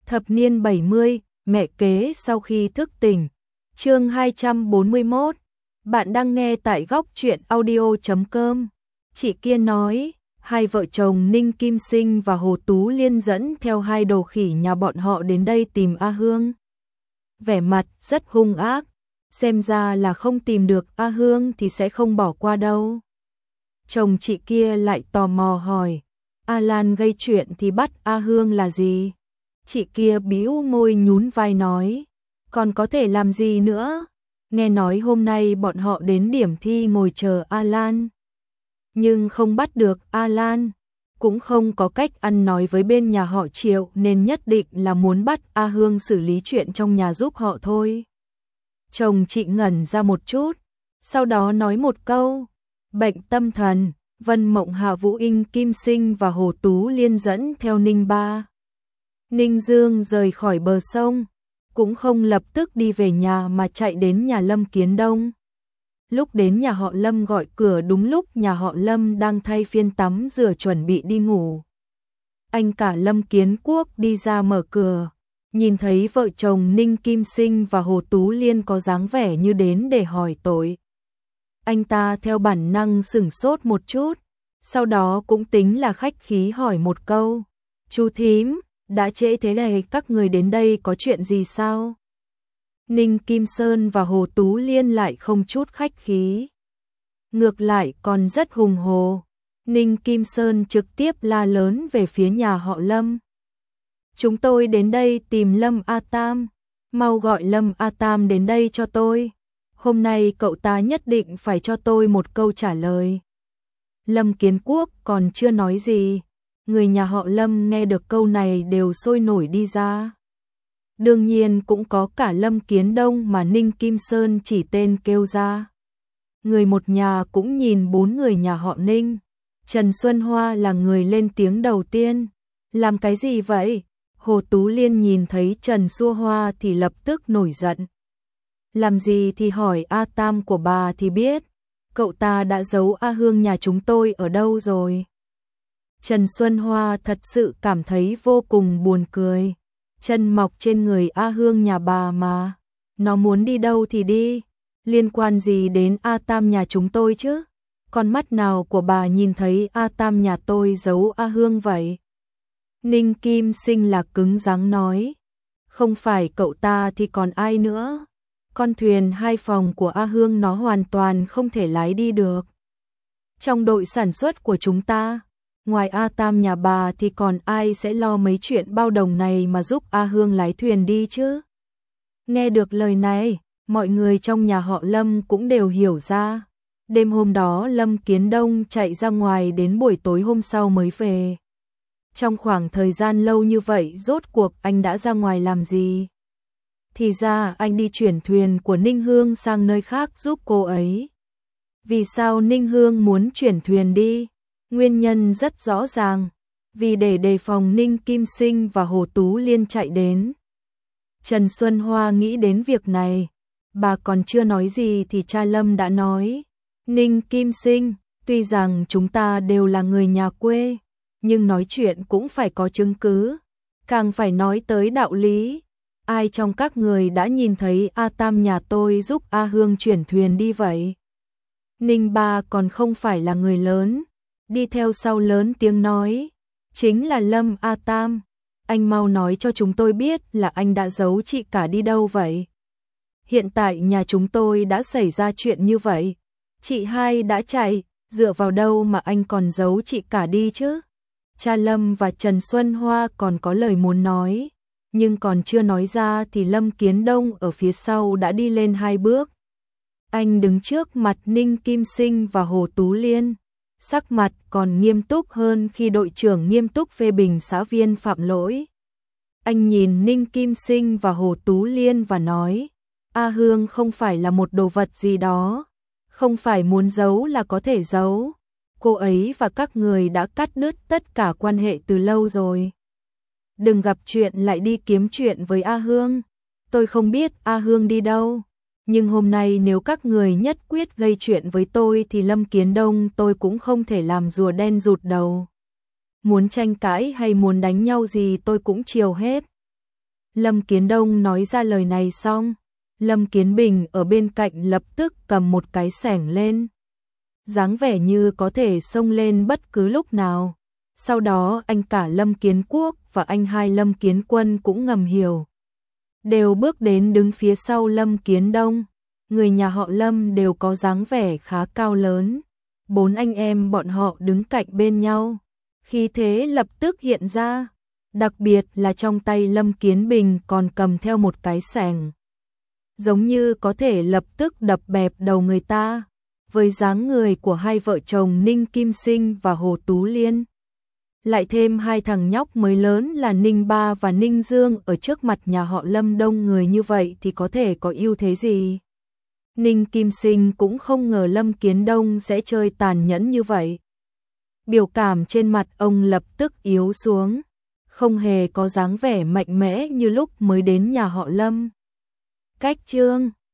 Thập niên 70, mẹ kế sau khi thức tỉnh. Chương 241. Bạn đang nghe tại góc truyện audio.com. Chị kia nói, hai vợ chồng Ninh Kim Sinh và Hồ Tú Liên dẫn theo hai đồ khỉ nhà bọn họ đến đây tìm A Hương. Vẻ mặt rất hung ác, xem ra là không tìm được A Hương thì sẽ không bỏ qua đâu. Chồng chị kia lại tò mò hỏi, A Lan gây chuyện thì bắt A Hương là gì? Chị kia bĩu môi nhún vai nói, còn có thể làm gì nữa? Nghe nói hôm nay bọn họ đến điểm thi ngồi chờ A Lan. Nhưng không bắt được A Lan, cũng không có cách ăn nói với bên nhà họ Triệu nên nhất định là muốn bắt A Hương xử lý chuyện trong nhà giúp họ thôi. Chồng chị ngẩn ra một chút, sau đó nói một câu, bệnh tâm thần, Vân Mộng Hạ Vũ Inh Kim Sinh và Hồ Tú Liên dẫn theo Ninh Ba. Ninh Dương rời khỏi bờ sông, cũng không lập tức đi về nhà mà chạy đến nhà Lâm Kiến Đông. Lúc đến nhà họ Lâm gọi cửa đúng lúc nhà họ Lâm đang thay phiên tắm rửa chuẩn bị đi ngủ. Anh cả Lâm Kiến Quốc đi ra mở cửa, nhìn thấy vợ chồng Ninh Kim Sinh và Hồ Tú Liên có dáng vẻ như đến để hỏi tội. Anh ta theo bản năng sửng sốt một chút, sau đó cũng tính là khách khí hỏi một câu, chú thím, đã trễ thế này các người đến đây có chuyện gì sao? Ninh Kim Sơn và Hồ Tú Liên lại không chút khách khí. Ngược lại còn rất hùng hồ. Ninh Kim Sơn trực tiếp la lớn về phía nhà họ Lâm. Chúng tôi đến đây tìm Lâm A Tam. Mau gọi Lâm A Tam đến đây cho tôi. Hôm nay cậu ta nhất định phải cho tôi một câu trả lời. Lâm Kiến Quốc còn chưa nói gì. Người nhà họ Lâm nghe được câu này đều sôi nổi đi ra. Đương nhiên cũng có cả Lâm Kiến Đông mà Ninh Kim Sơn chỉ tên kêu ra. Người một nhà cũng nhìn bốn người nhà họ Ninh. Trần Xuân Hoa là người lên tiếng đầu tiên. Làm cái gì vậy? Hồ Tú Liên nhìn thấy Trần Xuân Hoa thì lập tức nổi giận. Làm gì thì hỏi A Tam của bà thì biết. Cậu ta đã giấu A Hương nhà chúng tôi ở đâu rồi? Trần Xuân Hoa thật sự cảm thấy vô cùng buồn cười. Chân mọc trên người A Hương nhà bà mà. Nó muốn đi đâu thì đi. Liên quan gì đến A Tam nhà chúng tôi chứ? Con mắt nào của bà nhìn thấy A Tam nhà tôi giấu A Hương vậy? Ninh Kim Sinh là cứng rắn nói. Không phải cậu ta thì còn ai nữa? Con thuyền 2 phòng của A Hương nó hoàn toàn không thể lái đi được. Trong đội sản xuất của chúng ta, ngoài A Tam nhà bà thì còn ai sẽ lo mấy chuyện bao đồng này mà giúp A Hương lái thuyền đi chứ? Nghe được lời này, mọi người trong nhà họ Lâm cũng đều hiểu ra. Đêm hôm đó Lâm Kiến Đông chạy ra ngoài đến buổi tối hôm sau mới về. Trong khoảng thời gian lâu như vậy rốt cuộc anh đã ra ngoài làm gì? Thì ra anh đi chuyển thuyền của Ninh Hương sang nơi khác giúp cô ấy. Vì sao Ninh Hương muốn chuyển thuyền đi? Nguyên nhân rất rõ ràng, vì để đề phòng Ninh Kim Sinh và Hồ Tú Liên chạy đến. Trần Xuân Hoa nghĩ đến việc này, bà còn chưa nói gì thì cha Lâm đã nói, Ninh Kim Sinh, tuy rằng chúng ta đều là người nhà quê, nhưng nói chuyện cũng phải có chứng cứ, càng phải nói tới đạo lý. Ai trong các người đã nhìn thấy A Tam nhà tôi giúp A Hương chuyển thuyền đi vậy? Ninh Ba còn không phải là người lớn. Đi theo sau lớn tiếng nói, chính là Lâm A Tam. Anh mau nói cho chúng tôi biết là anh đã giấu chị cả đi đâu vậy? Hiện tại nhà chúng tôi đã xảy ra chuyện như vậy. Chị hai đã chạy, dựa vào đâu mà anh còn giấu chị cả đi chứ? Cha Lâm và Trần Xuân Hoa còn có lời muốn nói, nhưng còn chưa nói ra thì Lâm Kiến Đông ở phía sau đã đi lên 2 bước. Anh đứng trước mặt Ninh Kim Sinh và Hồ Tú Liên. Sắc mặt còn nghiêm túc hơn khi đội trưởng nghiêm túc phê bình xã viên phạm lỗi. Anh nhìn Ninh Kim Sinh và Hồ Tú Liên và nói, A Hương không phải là một đồ vật gì đó, không phải muốn giấu là có thể giấu. Cô ấy và các người đã cắt đứt tất cả quan hệ từ lâu rồi. Đừng gặp chuyện lại đi kiếm chuyện với A Hương. Tôi không biết A Hương đi đâu. Nhưng hôm nay nếu các người nhất quyết gây chuyện với tôi thì Lâm Kiến Đông tôi cũng không thể làm rùa đen rụt đầu. Muốn tranh cãi hay muốn đánh nhau gì tôi cũng chiều hết. Lâm Kiến Đông nói ra lời này xong, Lâm Kiến Bình ở bên cạnh lập tức cầm một cái xẻng lên, dáng vẻ như có thể xông lên bất cứ lúc nào. Sau đó anh cả Lâm Kiến Quốc và anh hai Lâm Kiến Quân cũng ngầm hiểu, đều bước đến đứng phía sau Lâm Kiến Đông. Người nhà họ Lâm đều có dáng vẻ khá cao lớn, 4 anh em bọn họ đứng cạnh bên nhau, khí thế lập tức hiện ra, đặc biệt là trong tay Lâm Kiến Bình còn cầm theo một cái xẻng, giống như có thể lập tức đập bẹp đầu người ta. Với dáng người của hai vợ chồng Ninh Kim Sinh và Hồ Tú Liên, lại thêm hai thằng nhóc mới lớn là Ninh Ba và Ninh Dương ở trước mặt nhà họ Lâm đông người như vậy thì có thể có ưu thế gì. Ninh Kim Sinh cũng không ngờ Lâm Kiến Đông sẽ chơi tàn nhẫn như vậy. Biểu cảm trên mặt ông lập tức yếu xuống, không hề có dáng vẻ mạnh mẽ như lúc mới đến nhà họ Lâm. Cách chương